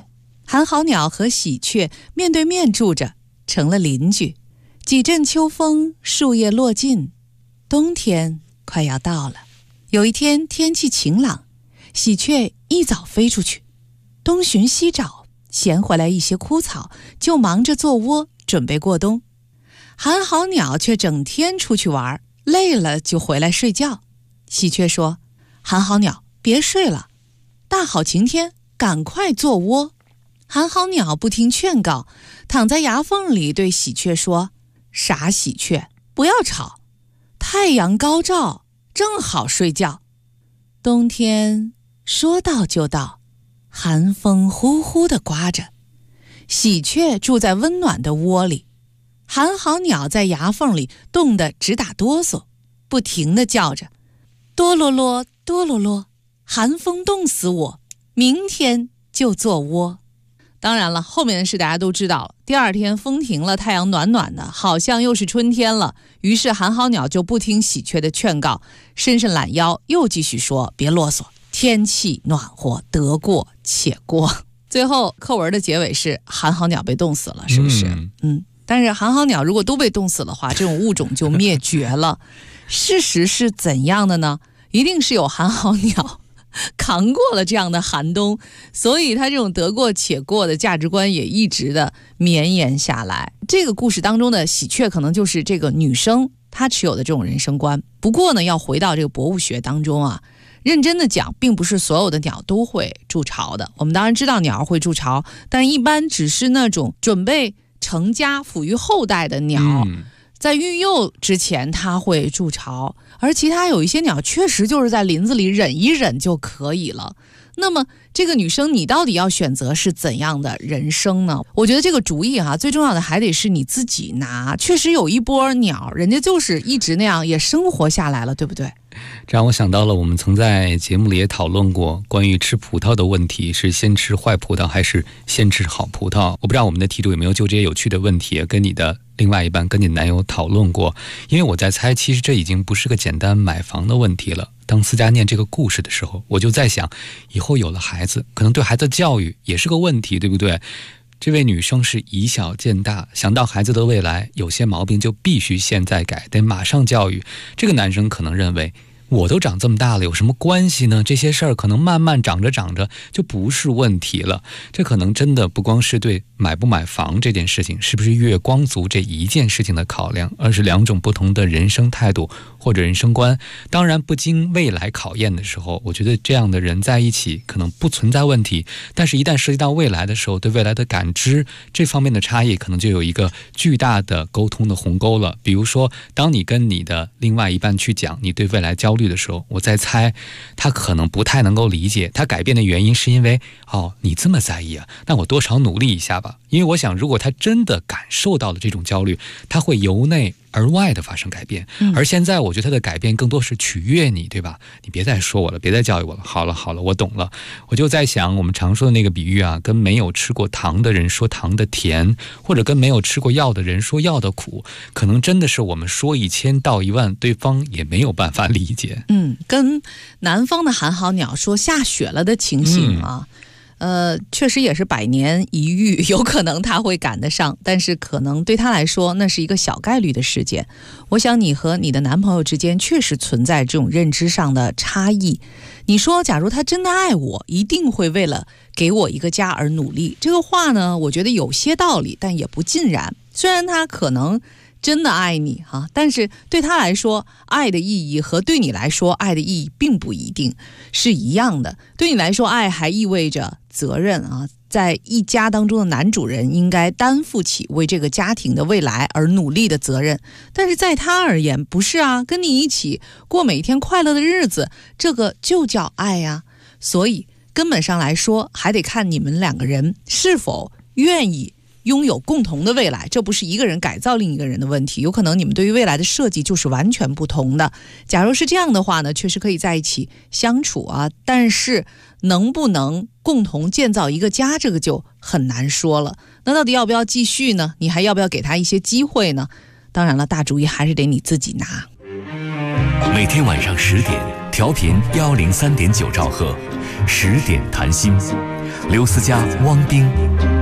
寒号鸟和喜鹊面对面住着，成了邻居。几阵秋风，树叶落尽，冬天快要到了。有一天天气晴朗，喜鹊一早飞出去，东寻西找，衔回来一些枯草，就忙着做窝，准备过冬。寒号鸟却整天出去玩，累了就回来睡觉。喜鹊说：寒号鸟，别睡了，大好晴天，赶快做窝。寒号鸟不听劝告，躺在牙缝里对喜鹊说：傻喜鹊，不要吵，太阳高照，正好睡觉。冬天说到就到，寒风呼呼地刮着，喜鹊住在温暖的窝里，寒号鸟在牙缝里冻得直打哆嗦，不停地叫着：哆啰啰，哆啰啰，寒风冻死我，明天就做窝。当然了，后面的事大家都知道了。第二天风停了，太阳暖暖的，好像又是春天了。于是寒号鸟就不听喜鹊的劝告，伸伸懒腰，又继续说：别啰嗦，天气暖和，得过且过。最后课文的结尾是寒号鸟被冻死了，是不是？但是寒号鸟如果都被冻死的话，这种物种就灭绝了。事实是怎样的呢？一定是有寒号鸟扛过了这样的寒冬，所以他这种得过且过的价值观也一直的绵延下来。这个故事当中的喜鹊可能就是这个女生她持有的这种人生观。不过呢，要回到这个博物学当中啊，认真的讲，并不是所有的鸟都会筑巢的。我们当然知道鸟儿会筑巢，但一般只是那种准备成家抚育后代的鸟，在育幼之前它会筑巢，而其他有一些鸟确实就是在林子里忍一忍就可以了。那么这个女生你到底要选择是怎样的人生呢？我觉得这个主意最重要的还得是你自己拿。确实有一波鸟人家就是一直那样也生活下来了，对不对？ 这让我想到了我们曾在节目里也讨论过关于吃葡萄的问题，是先吃坏葡萄还是先吃好葡萄。我不知道我们的题主有没有就这些有趣的问题跟你的另外一半跟你男友讨论过。因为我在猜，其实这已经不是个简单买房的问题了。当思佳念这个故事的时候，我就在想，以后有了孩子，可能对孩子的教育也是个问题，对不对？这位女生是以小见大，想到孩子的未来，有些毛病就必须现在改，得马上教育。这个男生可能认为，我都长这么大了，有什么关系呢？这些事儿可能慢慢长着长着就不是问题了。这可能真的不光是对买不买房这件事情，是不是月光族这一件事情的考量，而是两种不同的人生态度或者人生观。当然不经未来考验的时候，我觉得这样的人在一起可能不存在问题，但是一旦涉及到未来的时候，对未来的感知这方面的差异可能就有一个巨大的沟通的鸿沟了。比如说当你跟你的另外一半去讲你对未来焦虑的时候，我在猜他可能不太能够理解，他改变的原因是因为你这么在意啊，那我多少努力一下吧。因为我想如果他真的感受到了这种焦虑，他会由内而外的发生改变。而现在我觉得他的改变更多是取悦你，对吧？你别再说我了，别再教育我了，好了，我懂了。我就在想我们常说的那个比喻啊，跟没有吃过糖的人说糖的甜，或者跟没有吃过药的人说药的苦，可能真的是我们说1000道1万，对方也没有办法理解。 跟南方的寒号鸟说下雪了的情形啊，确实也是百年一遇，有可能他会赶得上，但是可能对他来说那是一个小概率的事件。我想你和你的男朋友之间确实存在这种认知上的差异。你说假如他真的爱我，一定会为了给我一个家而努力，这个话呢，我觉得有些道理，但也不尽然。虽然他可能真的爱你但是对他来说，爱的意义和对你来说爱的意义并不一定是一样的。对你来说，爱还意味着责任在一家当中的男主人应该担负起为这个家庭的未来而努力的责任，但是在他而言不是跟你一起过每天快乐的日子，这个就叫爱呀。所以根本上来说，还得看你们两个人是否愿意拥有共同的未来，这不是一个人改造另一个人的问题，有可能你们对于未来的设计就是完全不同的。假如是这样的话呢，确实可以在一起相处但是能不能共同建造一个家，这个就很难说了。那到底要不要继续呢？你还要不要给他一些机会呢？当然了，大主意还是得你自己拿。 每天晚上10点，调频103.9兆赫，10点谈心。刘思佳、汪冰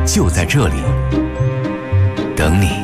就在这里，等你。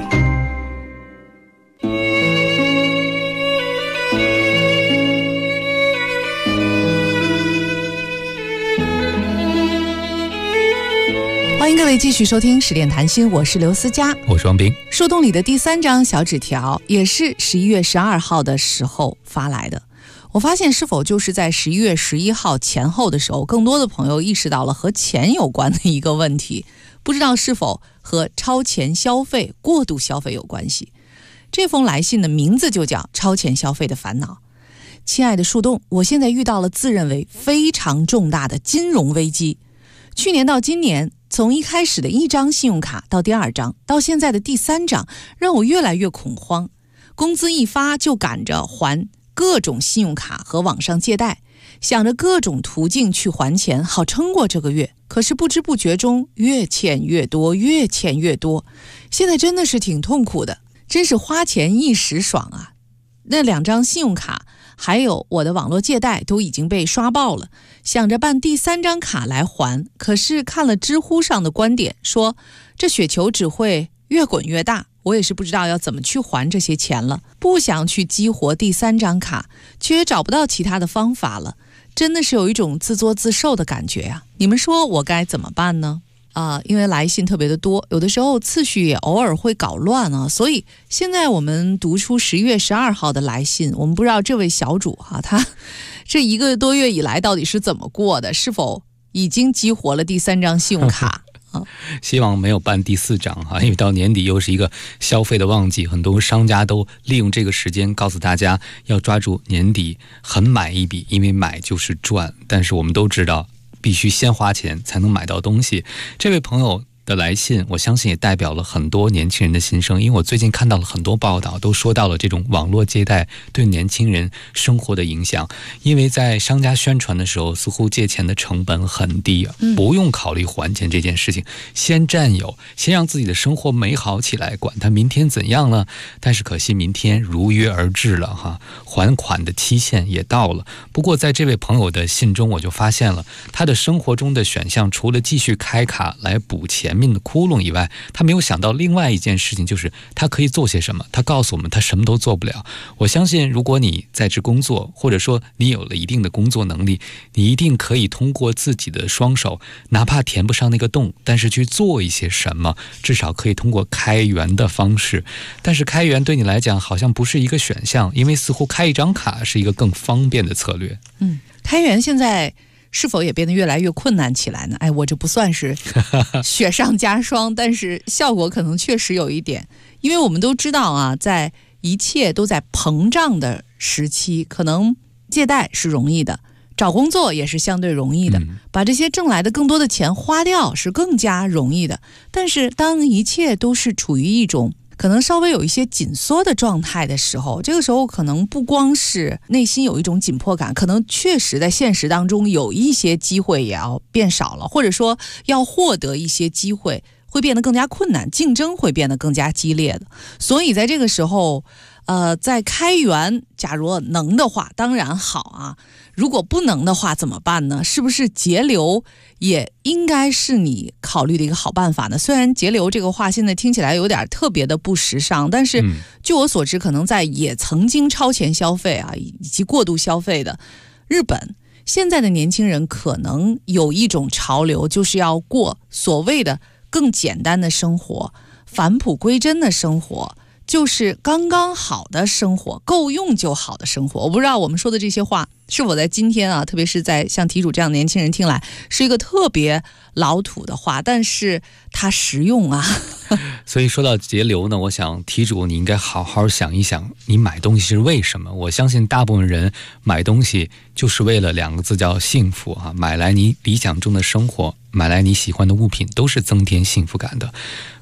欢迎各位继续收听10点谈心，我是刘思佳， 我是王斌。 树洞里的第3张小纸条也是11月12号的时候发来的。我发现是否就是在11月11号前后的时候，更多的朋友意识到了和钱有关的一个问题，不知道是否和超前消费、过度消费有关系。这封来信的名字就叫超前消费的烦恼。亲爱的树洞，我现在遇到了自认为非常重大的金融危机。去年到今年，从一开始的1张信用卡到第2张，到现在的第3张，让我越来越恐慌。工资一发就赶着还各种信用卡和网上借贷，想着各种途径去还钱，好撑过这个月。可是不知不觉中越欠越多，越欠越多。现在真的是挺痛苦的，真是花钱一时爽啊。那2张信用卡还有我的网络借贷都已经被刷爆了，想着办第3张卡来还，可是看了知乎上的观点说，这雪球只会越滚越大，我也是不知道要怎么去还这些钱了。不想去激活第3张卡，却也找不到其他的方法了，真的是有一种自作自受的感觉呀。你们说我该怎么办呢？因为来信特别的多，有的时候次序也偶尔会搞乱啊，所以现在我们读出11月12号的来信，我们不知道这位小主他这1个多月以来到底是怎么过的，是否已经激活了第3张信用卡希望没有办第4张因为到年底又是一个消费的旺季，很多商家都利用这个时间告诉大家要抓住年底狠买一笔，因为买就是赚。但是我们都知道必须先花钱才能买到东西。这位朋友的来信，我相信也代表了很多年轻人的心声，因为我最近看到了很多报道，都说到了这种网络借贷对年轻人生活的影响。因为在商家宣传的时候，似乎借钱的成本很低，不用考虑还钱这件事情，先占有，先让自己的生活美好起来，管他明天怎样了。但是可惜明天如约而至了还款的期限也到了。不过在这位朋友的信中，我就发现了他的生活中的选项，除了继续开卡来补前面的窟窿以外，他没有想到另外一件事情，就是他可以做些什么。他告诉我们他什么都做不了。我相信如果你在职工作，或者说你有了一定的工作能力，你一定可以通过自己的双手，哪怕填不上那个洞，但是去做一些什么，至少可以通过开源的方式。但是开源对你来讲好像不是一个选项，因为似乎开1张卡是一个更方便的策略。 开源现在是否也变得越来越困难起来呢？我这不算是雪上加霜，但是效果可能确实有一点。因为我们都知道在一切都在膨胀的时期，可能借贷是容易的，找工作也是相对容易的，把这些挣来的更多的钱花掉是更加容易的。但是当一切都是处于一种可能稍微有一些紧缩的状态的时候，这个时候可能不光是内心有一种紧迫感，可能确实在现实当中有一些机会也要变少了，或者说要获得一些机会会变得更加困难，竞争会变得更加激烈的。所以在这个时候在开源，假如能的话当然好如果不能的话怎么办呢？是不是节流也应该是你考虑的一个好办法呢？虽然节流这个话现在听起来有点特别的不时尚，但是据我所知，可能在也曾经超前消费以及过度消费的日本，现在的年轻人可能有一种潮流，就是要过所谓的更简单的生活，返璞归真的生活，就是刚刚好的生活，够用就好的生活。我不知道我们说的这些话是否在今天特别是在像题主这样的年轻人听来是一个特别老土的话，但是它实用所以说到节流呢，我想题主你应该好好想一想，你买东西是为什么？我相信大部分人买东西就是为了2个字，叫幸福买来你理想中的生活，买来你喜欢的物品，都是增添幸福感的。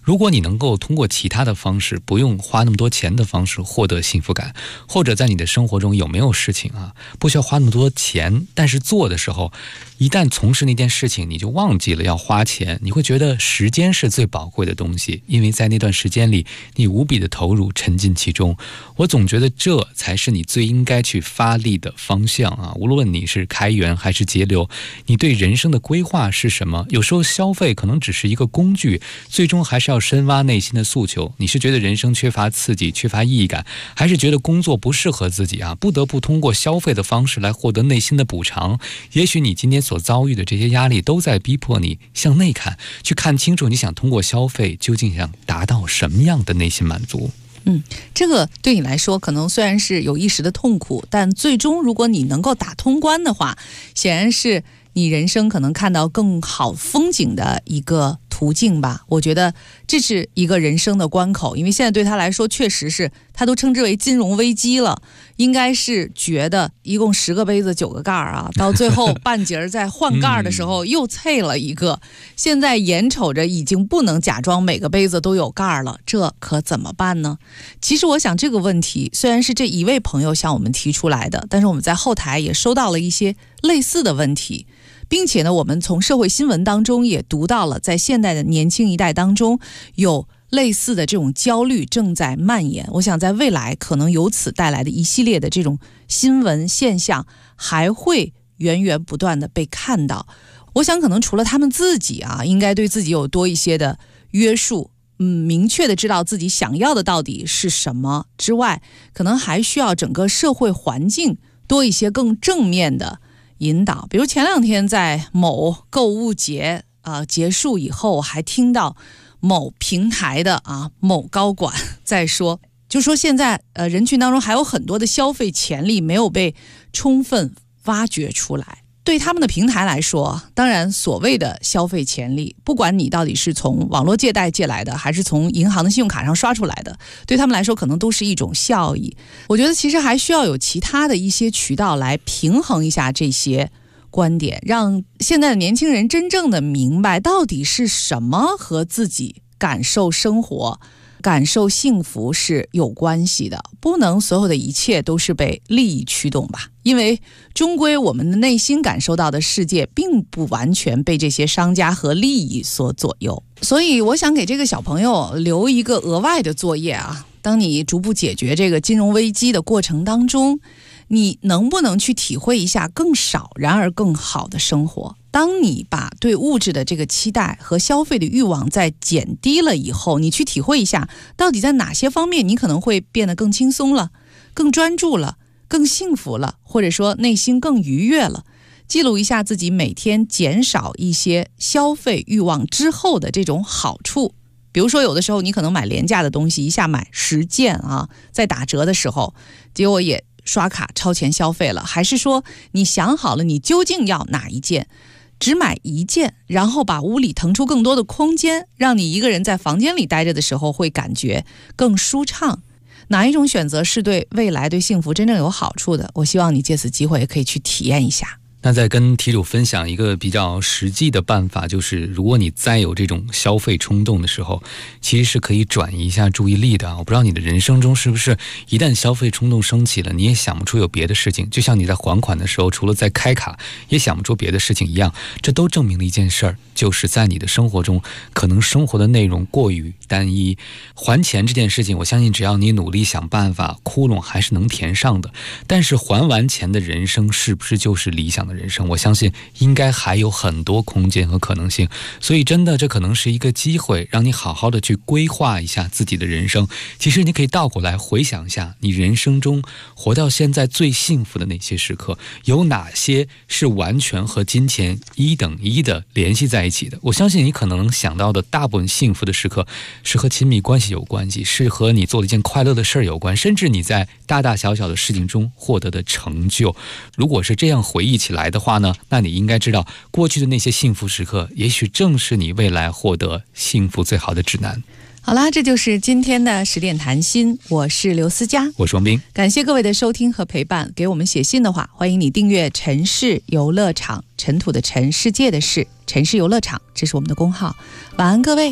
如果你能够通过其他的方式，不用花那么多钱的方式获得幸福感，或者在你的生活中有没有事情啊，不需要花那么多钱，但是做的时候，一旦从事那件事情，你就忘记了要花钱，你会觉得时间是最宝贵的东西，因为在那段时间里，你无比的投入，沉浸其中。我总觉得这才是你最应该去发力的方向啊！无论你是开源还是节流，你对人生的规划是什么？有时候消费可能只是一个工具，最终还是要深挖内心的诉求。你是觉得人生缺乏刺激，缺乏意义感，还是觉得工作不适合自己啊？不得不通过消费的方式来获得内心的补偿。也许你今天所遭遇的这些压力都在逼迫你向内看，去看清楚你想通过消费究竟想达到什么样的内心满足。 这个对你来说可能虽然是有一时的痛苦，但最终如果你能够打通关的话，显然是你人生可能看到更好风景的一个途径吧。我觉得这是一个人生的关口，因为现在对他来说确实是他都称之为金融危机了，应该是觉得一共10个杯子9个盖啊，到最后半截在换盖的时候又脆了一个，现在眼瞅着已经不能假装每个杯子都有盖了，这可怎么办呢？其实我想这个问题虽然是这一位朋友向我们提出来的，但是我们在后台也收到了一些类似的问题，并且呢，我们从社会新闻当中也读到了，在现代的年轻一代当中有类似的这种焦虑正在蔓延。我想在未来可能由此带来的一系列的这种新闻现象还会源源不断的被看到。我想可能除了他们自己啊，应该对自己有多一些的约束，明确的知道自己想要的到底是什么之外，可能还需要整个社会环境多一些更正面的引导。比如前2天在某购物节结束以后，我还听到某平台的某高管在说，就说现在人群当中还有很多的消费潜力没有被充分挖掘出来。对他们的平台来说，当然所谓的消费潜力，不管你到底是从网络借贷借来的，还是从银行的信用卡上刷出来的，对他们来说可能都是一种效益。我觉得其实还需要有其他的一些渠道来平衡一下这些观点，让现在的年轻人真正的明白到底是什么和自己感受生活、感受幸福是有关系的。不能所有的一切都是被利益驱动吧，因为终归我们的内心感受到的世界并不完全被这些商家和利益所左右。所以我想给这个小朋友留一个额外的作业啊，当你逐步解决这个金融危机的过程当中，你能不能去体会一下更少然而更好的生活？当你把对物质的这个期待和消费的欲望在减低了以后，你去体会一下到底在哪些方面你可能会变得更轻松了，更专注了，更幸福了，或者说内心更愉悦了。记录一下自己每天减少一些消费欲望之后的这种好处。比如说有的时候你可能买廉价的东西，一下买10件在打折的时候结果也刷卡超前消费了，还是说你想好了你究竟要哪一件，只买1件，然后把屋里腾出更多的空间，让你一个人在房间里待着的时候会感觉更舒畅。哪一种选择是对未来对幸福真正有好处的？我希望你借此机会也可以去体验一下。 那再跟题主分享一个比较实际的办法，就是如果你再有这种消费冲动的时候，其实是可以转移一下注意力的。我不知道你的人生中是不是一旦消费冲动升起了，你也想不出有别的事情，就像你在还款的时候除了在开卡也想不出别的事情一样。这都证明了一件事儿，就是在你的生活中可能生活的内容过于单一。还钱这件事情，我相信只要你努力想办法，窟窿还是能填上的。但是还完钱的人生是不是就是理想的人生？我相信应该还有很多空间和可能性。所以真的这可能是一个机会，让你好好的去规划一下自己的人生。其实你可以倒过来回想一下，你人生中活到现在最幸福的那些时刻，有哪些是完全和金钱1等1的联系在一起的？我相信你可能想到的大部分幸福的时刻是和亲密关系有关系，是和你做了一件快乐的事儿有关，甚至你在大大小小的事情中获得的成就。如果是这样回忆起来的话呢，那你应该知道过去的那些幸福时刻也许正是你未来获得幸福最好的指南。 好啦，这就是今天的10点谈心，我是刘思佳， 我是王斌， 感谢各位的收听和陪伴。给我们写信的话，欢迎你订阅城市游乐场，尘土的尘，世界的事，城市游乐场，这是我们的公号。晚安各位，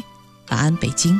晚安，北京。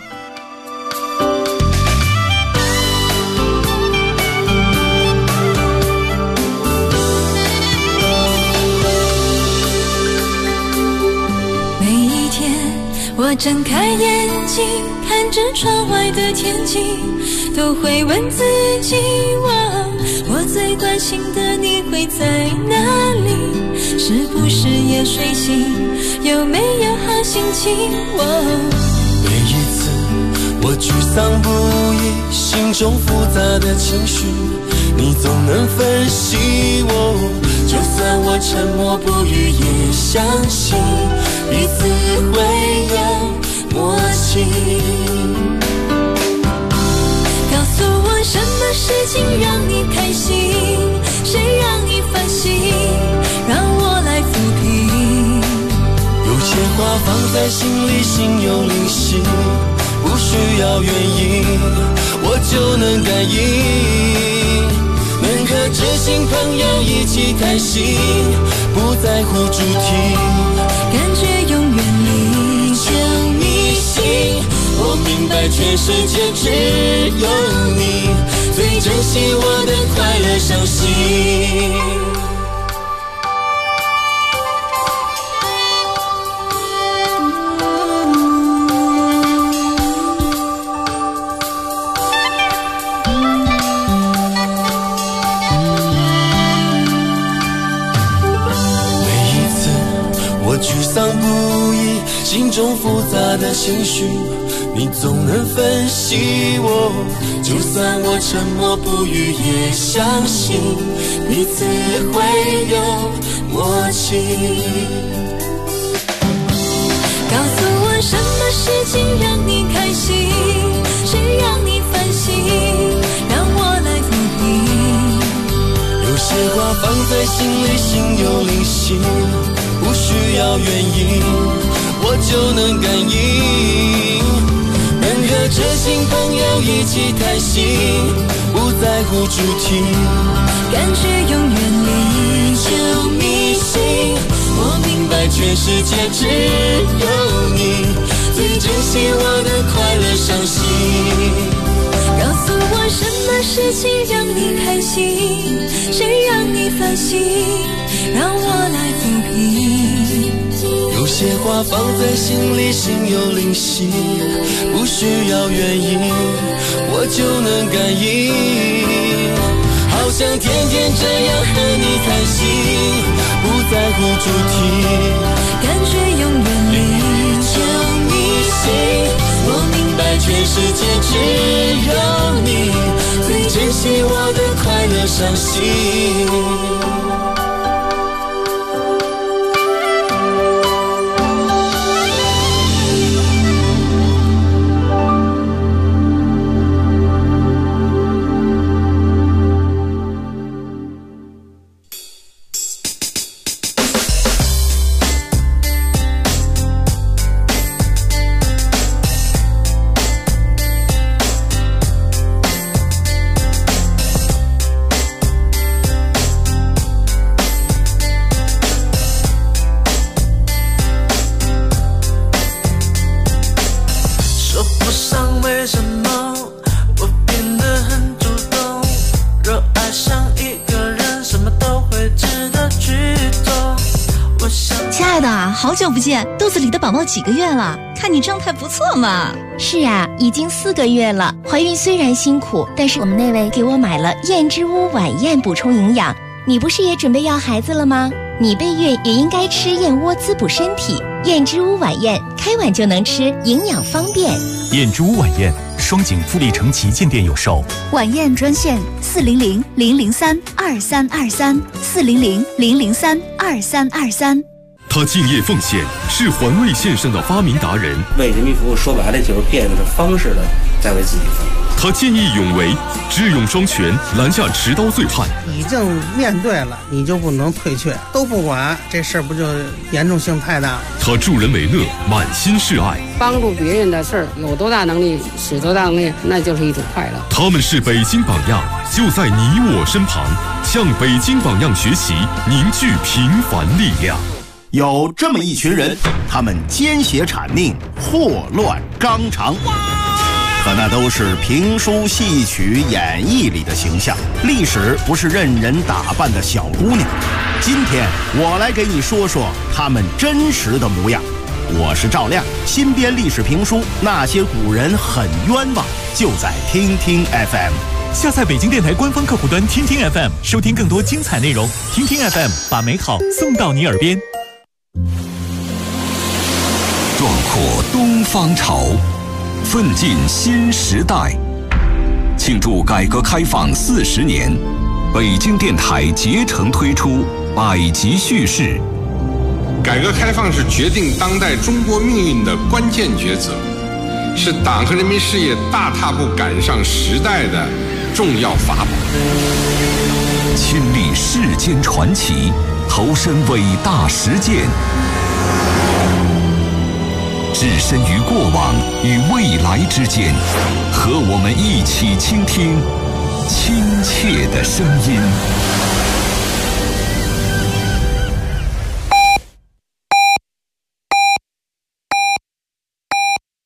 每一天我睁开眼睛，看着窗外的天气，都会问自己，我最关心的你会在哪里？是不是也睡醒？有没有好心情？ 每一次我沮丧不已，心中复杂的情绪，你总能分析我。就算我沉默不语，也相信彼此会有默契。 告诉我什么事情让你开心，谁让你烦心，让我来抚平。 有些话放在心里，心有灵犀，不需要原因，我就能感应。能和知心朋友一起开心，不在乎主题， 感觉永远离就迷信。我明白全世界只有你最珍惜我的快乐伤心。沮丧不已，心中复杂的情绪，你总能分析我。就算我沉默不语，也相信彼此会有默契。 告诉我什么事情让你开心，谁让你烦心，让我来抚平。 有些话放在心里，心有灵犀，不需要原因，我就能感应。能和知心朋友一起开心，不在乎主题， 感觉永远离就迷信。我明白全世界只有你最珍惜我的快乐伤心。 告诉我什么事情让你开心，谁让你烦心，让我来抚平。 有些话放在心里，心有灵犀，不需要原因，我就能感应。好想天天这样和你开心，不在乎主题， 感觉永远离就迷信。我明白全世界只有你最珍惜我的快乐伤心。 好久不见，肚子里的宝宝几个月了？看你状态不错嘛。 是啊，已经4个月了。怀孕虽然辛苦，但是我们那位给我买了燕之屋晚宴补充营养。你不是也准备要孩子了吗？你备孕也应该吃燕窝滋补身体。燕之屋晚宴开碗就能吃，营养方便。 燕之屋晚宴，双井富力城旗舰店有售。 晚宴专线400-003-2323，400-003-2323。 他敬业奉献，是环卫线上的发明达人。 为人民服务，说白了就是变着方式的在为自己服务。 他见义勇为，智勇双全，拦下持刀醉汉。 已经面对了，你就不能退却，都不管，这事儿不就严重性太大？ 他助人为乐，满心是爱。 帮助别人的事儿，有多大能力使多大能力，那就是一种快乐。 他们是北京榜样，就在你我身旁，向北京榜样学习，凝聚平凡力量。 有这么一群人，他们奸邪谄佞，祸乱纲常，可那都是评书、戏曲、演绎里的形象。历史不是任人打扮的小姑娘。今天我来给你说说他们真实的模样。我是赵亮，新编历史评书《那些古人很冤枉》，就在听听 FM。 下载北京电台官方客户端听听 FM， 收听更多精彩内容。听听 FM， 把美好送到你耳边。 壮阔东方潮，奋进新时代。庆祝改革开放40年，北京电台竭诚推出100集叙事。 改革开放是决定当代中国命运的关键抉择，是党和人民事业大踏步赶上时代的重要法宝。 亲历世间传奇，投身伟大实践，置身于过往与未来之间，和我们一起倾听亲切的声音。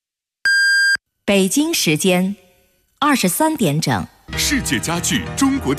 北京时间23点整。 世界家具中国